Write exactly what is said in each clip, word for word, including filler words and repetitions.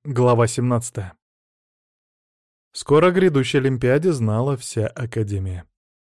Глава семнадцатая. Скоро о грядущей Олимпиаде знала вся Академия.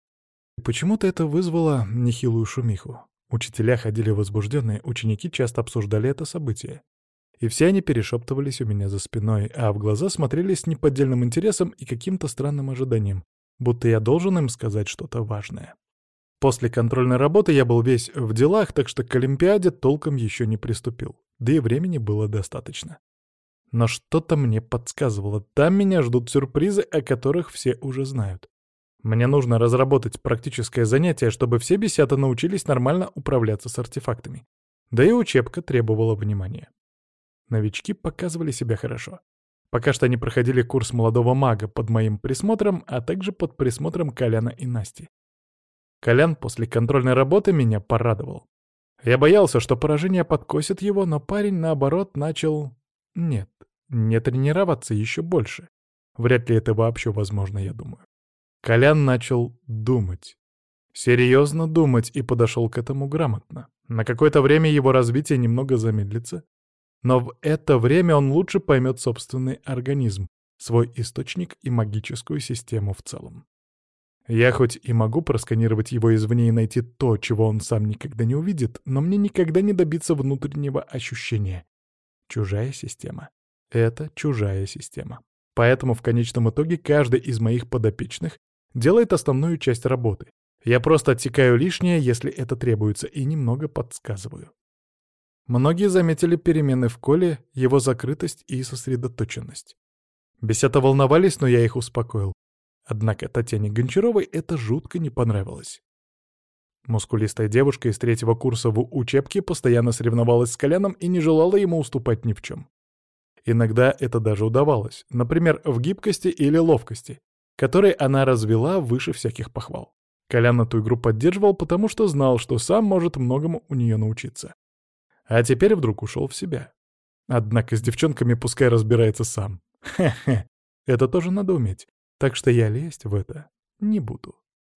И почему-то это вызвало нехилую шумиху. Учителя ходили возбужденные, ученики часто обсуждали это событие. И все они перешептывались у меня за спиной, а в глаза смотрели с неподдельным интересом и каким-то странным ожиданием, будто я должен им сказать что-то важное. После контрольной работы я был весь в делах, так что к Олимпиаде толком еще не приступил, да и времени было достаточно. Но что-то мне подсказывало, там меня ждут сюрпризы, о которых все уже знают. Мне нужно разработать практическое занятие, чтобы все бесята научились нормально управляться с артефактами. Да и учебка требовала внимания. Новички показывали себя хорошо. Пока что они проходили курс молодого мага под моим присмотром, а также под присмотром Коляна и Насти. Колян после контрольной работы меня порадовал. Я боялся, что поражение подкосит его, но парень, наоборот, начал... Нет, не тренироваться еще больше. Вряд ли это вообще возможно, я думаю. Колян начал думать. Серьезно думать и подошел к этому грамотно. На какое-то время его развитие немного замедлится, но в это время он лучше поймет собственный организм, свой источник и магическую систему в целом. Я хоть и могу просканировать его извне и найти то, чего он сам никогда не увидит, но мне никогда не добиться внутреннего ощущения. Чужая система. Это чужая система. Поэтому в конечном итоге каждый из моих подопечных делает основную часть работы. Я просто отсекаю лишнее, если это требуется, и немного подсказываю. Многие заметили перемены в Коле, его закрытость и сосредоточенность. Бесята волновались, но я их успокоил. Однако Татьяне Гончаровой это жутко не понравилось. Мускулистая девушка из третьего курса в учебке постоянно соревновалась с Коляном и не желала ему уступать ни в чем. Иногда это даже удавалось, например, в гибкости или ловкости, которые она развела выше всяких похвал. Колян эту игру поддерживал, потому что знал, что сам может многому у нее научиться. А теперь вдруг ушел в себя. Однако с девчонками пускай разбирается сам. Хе-хе, это тоже надо уметь, так что я лезть в это не буду.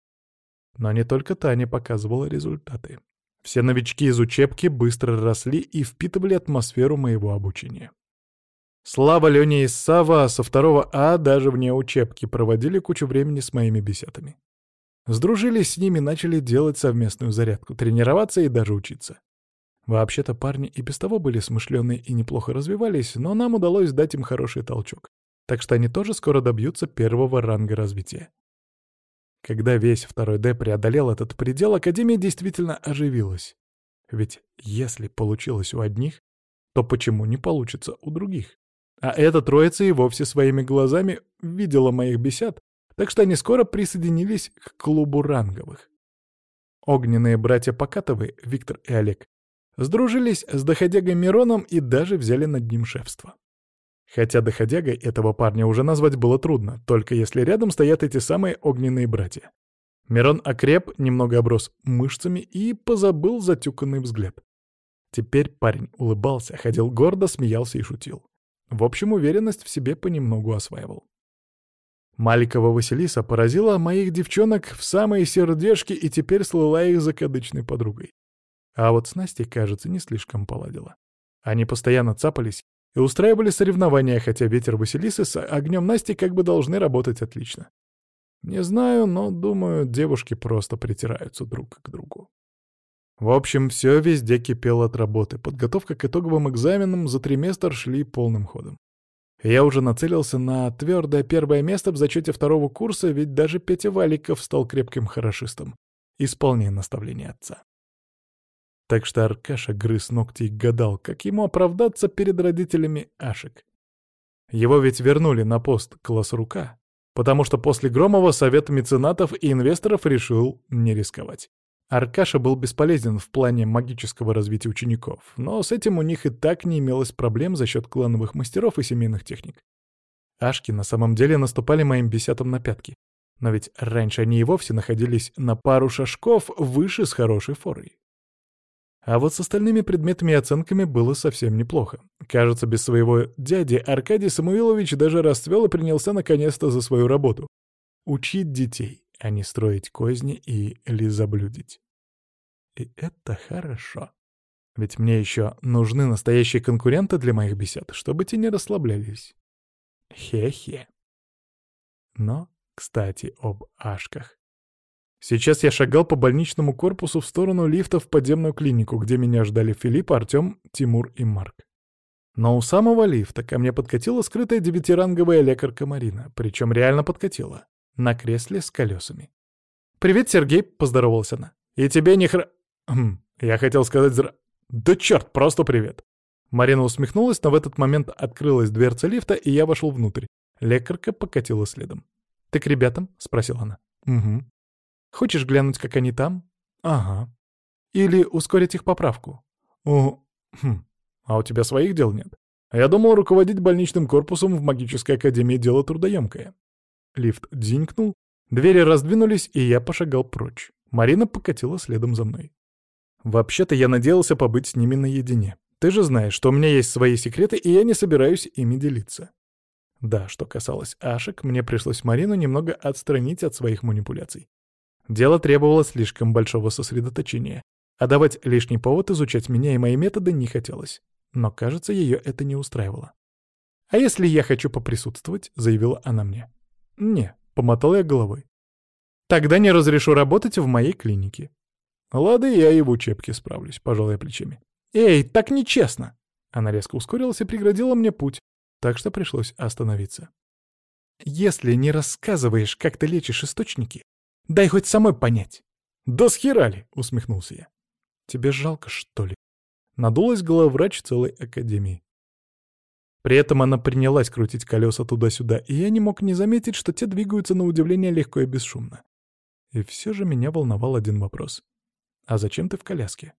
Но не только Таня показывала результаты. Все новички из учебки быстро росли и впитывали атмосферу моего обучения. Слава, Леня и Сава со второго А даже вне учебки проводили кучу времени с моими бесятами. Сдружились с ними, начали делать совместную зарядку, тренироваться и даже учиться. Вообще-то парни и без того были смышленые и неплохо развивались, но нам удалось дать им хороший толчок. Так что они тоже скоро добьются первого ранга развития. Когда весь второй Д преодолел этот предел, Академия действительно оживилась. Ведь если получилось у одних, то почему не получится у других? А эта троица и вовсе своими глазами видела моих бесят, так что они скоро присоединились к клубу ранговых. Огненные братья Покатовы, Виктор и Олег, сдружились с доходягой Мироном и даже взяли над ним шефство. Хотя доходягой этого парня уже назвать было трудно, только если рядом стоят эти самые огненные братья. Мирон окреп, немного оброс мышцами и позабыл затюканный взгляд. Теперь парень улыбался, ходил гордо, смеялся и шутил. В общем, уверенность в себе понемногу осваивал. Маликова Василиса поразила моих девчонок в самые сердежки и теперь слыла их закадычной подругой. А вот с Настей, кажется, не слишком поладила. Они постоянно цапались и устраивали соревнования, хотя ветер Василисы с огнем Насти как бы должны работать отлично. Не знаю, но, думаю, девушки просто притираются друг к другу. В общем, все везде кипело от работы. Подготовка к итоговым экзаменам за триместр шли полным ходом. Я уже нацелился на твердое первое место в зачете второго курса, ведь даже Петя Валиков стал крепким хорошистом, исполняя наставления отца. Так что Аркаша грыз ногти и гадал, как ему оправдаться перед родителями Ашек. Его ведь вернули на пост класс-рука, потому что после Громова совет меценатов и инвесторов решил не рисковать. Аркаша был бесполезен в плане магического развития учеников, но с этим у них и так не имелось проблем за счет клановых мастеров и семейных техник. Ашки на самом деле наступали моим бесятам на пятки, но ведь раньше они и вовсе находились на пару шажков выше с хорошей форой. А вот с остальными предметами и оценками было совсем неплохо. Кажется, без своего дяди Аркадий Самуилович даже расцвел и принялся наконец-то за свою работу. Учить детей, а не строить козни и лизоблюдить. И это хорошо. Ведь мне еще нужны настоящие конкуренты для моих бесед, чтобы те не расслаблялись. Хе-хе. Но, кстати, об ашках. Сейчас я шагал по больничному корпусу в сторону лифта в подземную клинику, где меня ждали Филипп, Артем, Тимур и Марк. Но у самого лифта ко мне подкатила скрытая девятиранговая лекарка Марина, причем реально подкатила, на кресле с колесами. «Привет, Сергей!» — поздоровалась она. «И тебе не хра...» хм, Я хотел сказать зра... «Да черт, просто привет!» Марина усмехнулась, но в этот момент открылась дверца лифта, и я вошел внутрь. Лекарка покатила следом. «Ты к ребятам?» — спросила она. «Угу». «Хочешь глянуть, как они там?» «Ага». «Или ускорить их поправку?» «О, хм, а у тебя своих дел нет?» «Я думал, руководить больничным корпусом в магической академии — дело трудоемкое». Лифт дзинькнул, двери раздвинулись, и я пошагал прочь. Марина покатила следом за мной. «Вообще-то я надеялся побыть с ними наедине. Ты же знаешь, что у меня есть свои секреты, и я не собираюсь ими делиться». Да, что касалось ашек, мне пришлось Марину немного отстранить от своих манипуляций. Дело требовало слишком большого сосредоточения, а давать лишний повод изучать меня и мои методы не хотелось. Но, кажется, ее это не устраивало. «А если я хочу поприсутствовать?» — заявила она мне. «Не», — помотал я головой. «Тогда не разрешу работать в моей клинике». «Лады, я и в учебке справлюсь», — пожал я плечами. «Эй, так нечестно!» Она резко ускорилась и преградила мне путь, так что пришлось остановиться. «Если не рассказываешь, как ты лечишь источники, дай хоть самой понять». «Да схерали!» — усмехнулся я. «Тебе жалко, что ли?» Надулась главврач целой академии. При этом она принялась крутить колеса туда-сюда, и я не мог не заметить, что те двигаются на удивление легко и бесшумно. И все же меня волновал один вопрос. «А зачем ты в коляске?»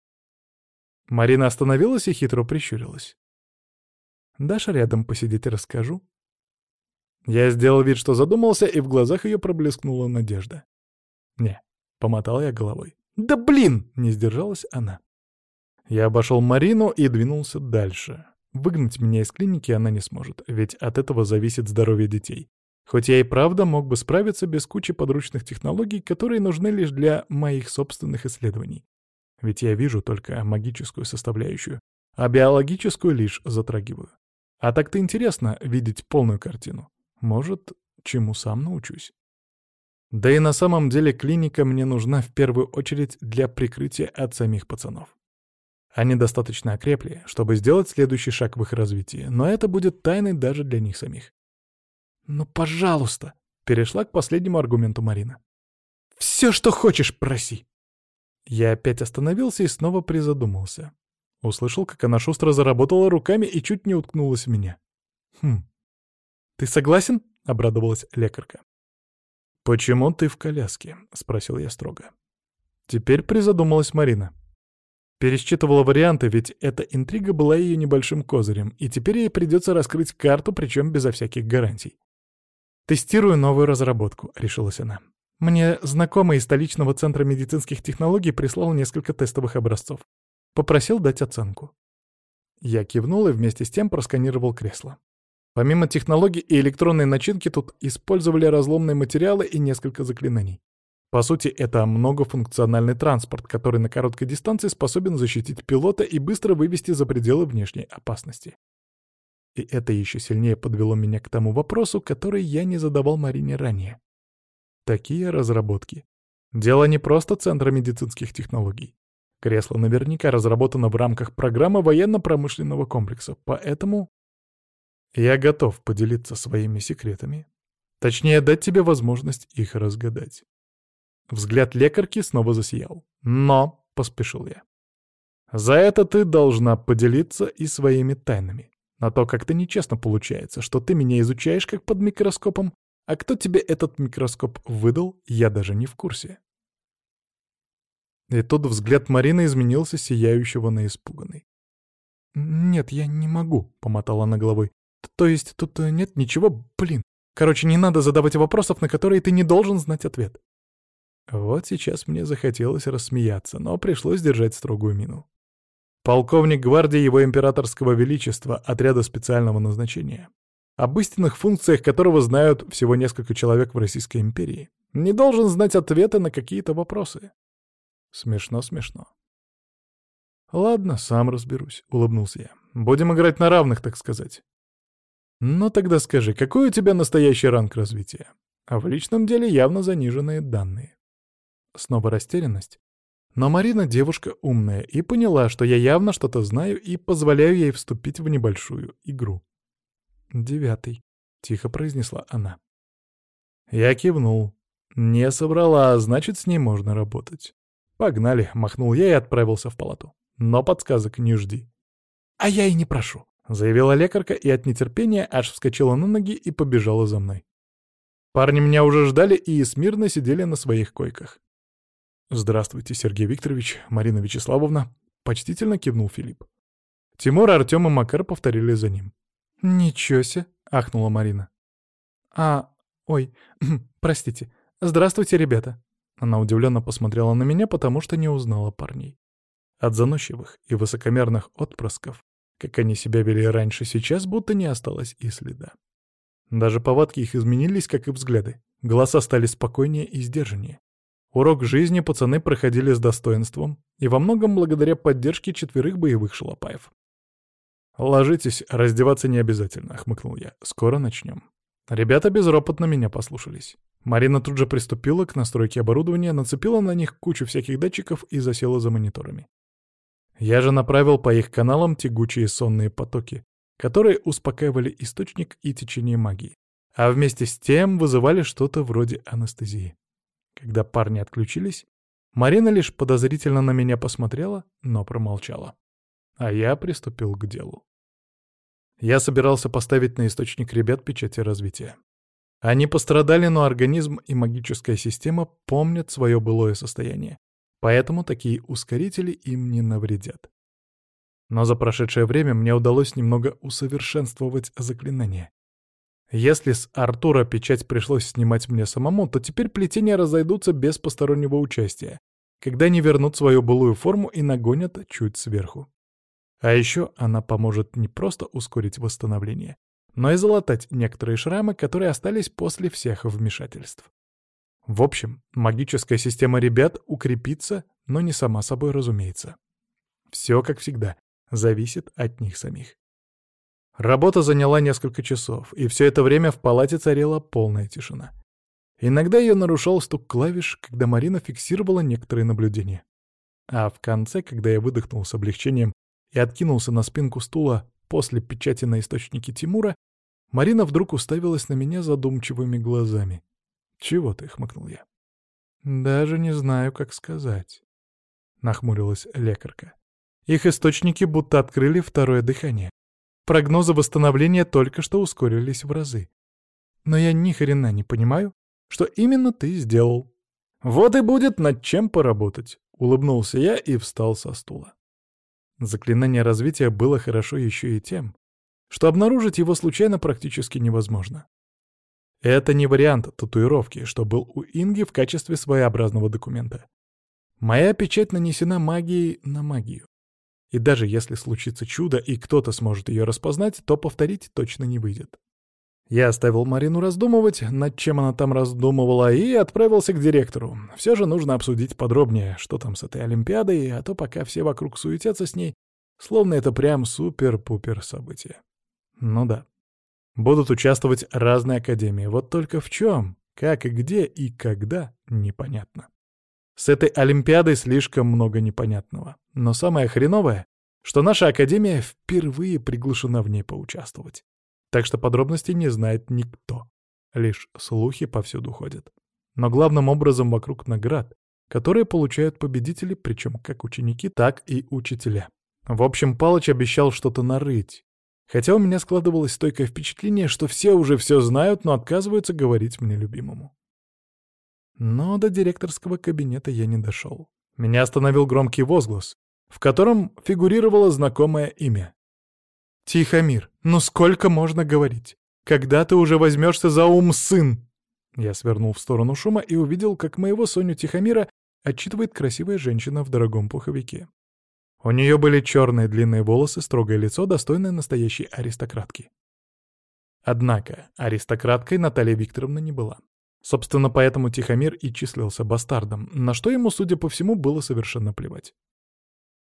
Марина остановилась и хитро прищурилась. «Дашь рядом посидеть, расскажу?» Я сделал вид, что задумался, и в глазах ее проблескнула надежда. «Не», — помотал я головой. «Да блин!» — не сдержалась она. Я обошел Марину и двинулся дальше. Выгнать меня из клиники она не сможет, ведь от этого зависит здоровье детей. Хоть я и правда мог бы справиться без кучи подручных технологий, которые нужны лишь для моих собственных исследований. Ведь я вижу только магическую составляющую, а биологическую лишь затрагиваю. А так-то интересно видеть полную картину. Может, чему сам научусь. Да и на самом деле клиника мне нужна в первую очередь для прикрытия от самих пацанов. Они достаточно окрепли, чтобы сделать следующий шаг в их развитии, но это будет тайной даже для них самих. «Ну, пожалуйста!» — перешла к последнему аргументу Марина. «Все, что хочешь, проси!» Я опять остановился и снова призадумался. Услышал, как она шустро заработала руками и чуть не уткнулась в меня. «Хм. Ты согласен?» — обрадовалась лекарка. «Почему ты в коляске?» — спросил я строго. Теперь призадумалась Марина. Пересчитывала варианты, ведь эта интрига была ее небольшим козырем, и теперь ей придется раскрыть карту, причем безо всяких гарантий. «Тестирую новую разработку», — решилась она. «Мне знакомый из столичного центра медицинских технологий прислал несколько тестовых образцов. Попросил дать оценку». Я кивнул и вместе с тем просканировал кресло. Помимо технологий и электронной начинки тут использовали разломные материалы и несколько заклинаний. По сути, это многофункциональный транспорт, который на короткой дистанции способен защитить пилота и быстро вывести за пределы внешней опасности. И это еще сильнее подвело меня к тому вопросу, который я не задавал Марине ранее. Такие разработки. Дело не просто Центра медицинских технологий. Кресло наверняка разработано в рамках программы военно-промышленного комплекса, поэтому я готов поделиться своими секретами. Точнее, дать тебе возможность их разгадать. Взгляд лекарки снова засиял. «Но», — поспешил я, — «за это ты должна поделиться и своими тайнами. А то как-то нечестно получается, что ты меня изучаешь как под микроскопом, а кто тебе этот микроскоп выдал, я даже не в курсе». И тут взгляд Марины изменился, сияющего на испуганный. «Нет, я не могу», — помотала она головой. «То есть тут нет ничего, блин. Короче, не надо задавать вопросов, на которые ты не должен знать ответ». Вот сейчас мне захотелось рассмеяться, но пришлось держать строгую мину. Полковник гвардии его императорского величества, отряда специального назначения, об истинных функциях которого знают всего несколько человек в Российской империи, не должен знать ответы на какие-то вопросы. Смешно-смешно. «Ладно, сам разберусь», — улыбнулся я. «Будем играть на равных, так сказать». «Ну тогда скажи, какой у тебя настоящий ранг развития?» А в личном деле явно заниженные данные. Снова растерянность. Но Марина девушка умная и поняла, что я явно что-то знаю и позволяю ей вступить в небольшую игру. «Девятый», — тихо произнесла она. Я кивнул. Не собрала, а значит, с ней можно работать. «Погнали», — махнул я и отправился в палату. «Но подсказок не жди». «А я и не прошу», — заявила лекарка и от нетерпения аж вскочила на ноги и побежала за мной. Парни меня уже ждали и смирно сидели на своих койках. «Здравствуйте, Сергей Викторович, Марина Вячеславовна», — почтительно кивнул Филипп. Тимур, Артем и Макар повторили за ним. «Ничего се», — ахнула Марина. «А, ой, простите. Здравствуйте, ребята». Она удивленно посмотрела на меня, потому что не узнала парней. От заносчивых и высокомерных отпрысков, как они себя вели раньше, сейчас будто не осталось и следа. Даже повадки их изменились, как и взгляды. Голоса стали спокойнее и сдержаннее. Урок жизни пацаны проходили с достоинством, и во многом благодаря поддержке четверых боевых шалопаев. «Ложитесь, раздеваться не обязательно», — хмыкнул я. «Скоро начнем». Ребята безропотно меня послушались. Марина тут же приступила к настройке оборудования, нацепила на них кучу всяких датчиков и засела за мониторами. Я же направил по их каналам тягучие сонные потоки, которые успокаивали источник и течение магии, а вместе с тем вызывали что-то вроде анестезии. Когда парни отключились, Марина лишь подозрительно на меня посмотрела, но промолчала. А я приступил к делу. Я собирался поставить на источник ребят печати развития. Они пострадали, но организм и магическая система помнят свое былое состояние, поэтому такие ускорители им не навредят. Но за прошедшее время мне удалось немного усовершенствовать заклинание. Если с Артура печать пришлось снимать мне самому, то теперь плетения разойдутся без постороннего участия, когда они вернут свою былую форму и нагонят чуть сверху. А еще она поможет не просто ускорить восстановление, но и залатать некоторые шрамы, которые остались после всех вмешательств. В общем, магическая система ребят укрепится, но не сама собой, разумеется. Все, как всегда, зависит от них самих. Работа заняла несколько часов, и все это время в палате царила полная тишина. Иногда ее нарушал стук клавиш, когда Марина фиксировала некоторые наблюдения. А в конце, когда я выдохнул с облегчением и откинулся на спинку стула после печати на источнике Тимура, Марина вдруг уставилась на меня задумчивыми глазами. «Чего ты?» — хмыкнул я. «Даже не знаю, как сказать», — нахмурилась лекарка. «Их источники будто открыли второе дыхание. Прогнозы восстановления только что ускорились в разы. Но я ни хрена не понимаю, что именно ты сделал». «Вот и будет над чем поработать», — улыбнулся я и встал со стула. Заклинание развития было хорошо еще и тем, что обнаружить его случайно практически невозможно. Это не вариант татуировки, что был у Инги в качестве своеобразного документа. Моя печать нанесена магией на магию. И даже если случится чудо, и кто-то сможет ее распознать, то повторить точно не выйдет. Я оставил Марину раздумывать, над чем она там раздумывала, и отправился к директору. Все же нужно обсудить подробнее, что там с этой Олимпиадой, а то пока все вокруг суетятся с ней, словно это прям супер-пупер событие. Ну да. Будут участвовать разные академии, вот только в чем, как и где и когда — непонятно. С этой Олимпиадой слишком много непонятного. Но самое хреновое, что наша Академия впервые приглашена в ней поучаствовать. Так что подробностей не знает никто. Лишь слухи повсюду ходят. Но главным образом вокруг наград, которые получают победители, причем как ученики, так и учителя. В общем, Палыч обещал что-то нарыть. Хотя у меня складывалось стойкое впечатление, что все уже все знают, но отказываются говорить мне любимому. Но до директорского кабинета я не дошел. Меня остановил громкий возглас, в котором фигурировало знакомое имя. «Тихомир, ну сколько можно говорить? Когда ты уже возьмешься за ум, сын?» Я свернул в сторону шума и увидел, как моего Соню Тихомира отчитывает красивая женщина в дорогом пуховике. У нее были черные длинные волосы, строгое лицо, достойное настоящей аристократки. Однако аристократкой Наталья Викторовна не была. Собственно, поэтому Тихомир и числился бастардом, на что ему, судя по всему, было совершенно плевать.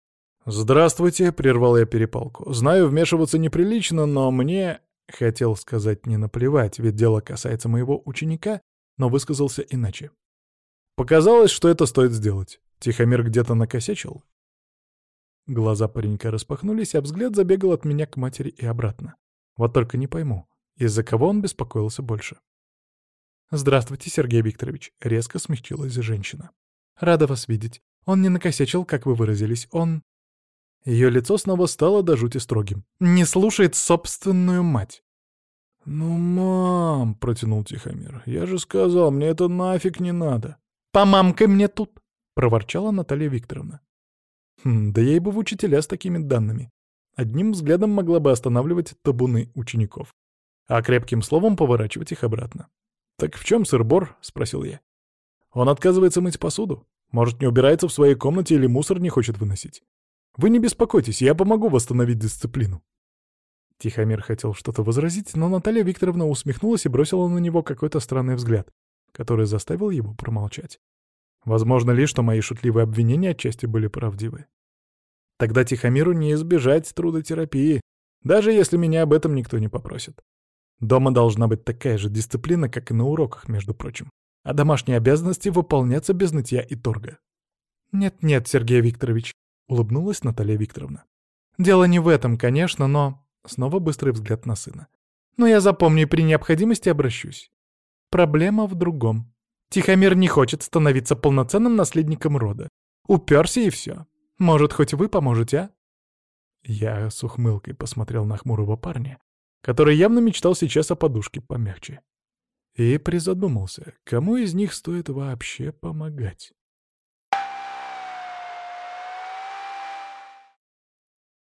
«Здравствуйте», — прервал я перепалку. «Знаю, вмешиваться неприлично, но мне...» Хотел сказать не наплевать, ведь дело касается моего ученика, но высказался иначе. Показалось, что это стоит сделать. Тихомир где-то накосячил. Глаза паренька распахнулись, а взгляд забегал от меня к матери и обратно. Вот только не пойму, из-за кого он беспокоился больше. «Здравствуйте, Сергей Викторович», — резко смягчилась женщина. «Рада вас видеть. Он не накосячил, как вы выразились. Он...» Ее лицо снова стало до жути строгим. «Не слушает собственную мать». «Ну, мам», — протянул Тихомир, — «я же сказал, мне это нафиг не надо». «Помамкай мне тут», — проворчала Наталья Викторовна. Хм, да ей бы в учителя с такими данными. Одним взглядом могла бы останавливать табуны учеников, а крепким словом поворачивать их обратно. «Так в чем сыр-бор?» — спросил я. «Он отказывается мыть посуду? Может, не убирается в своей комнате или мусор не хочет выносить? Вы не беспокойтесь, я помогу восстановить дисциплину». Тихомир хотел что-то возразить, но Наталья Викторовна усмехнулась и бросила на него какой-то странный взгляд, который заставил его промолчать. Возможно ли, что мои шутливые обвинения отчасти были правдивы? Тогда Тихомиру не избежать трудотерапии, даже если меня об этом никто не попросит. Дома должна быть такая же дисциплина, как и на уроках, между прочим, а домашние обязанности выполняться без нытья и торга. «Нет-нет, Сергей Викторович», — улыбнулась Наталья Викторовна. «Дело не в этом, конечно, но...» Снова быстрый взгляд на сына. «Но я запомню и при необходимости обращусь. Проблема в другом. Тихомир не хочет становиться полноценным наследником рода. Уперся и все. Может, хоть вы поможете, а?» Я с ухмылкой посмотрел на хмурого парня, который явно мечтал сейчас о подушке помягче. И призадумался, кому из них стоит вообще помогать.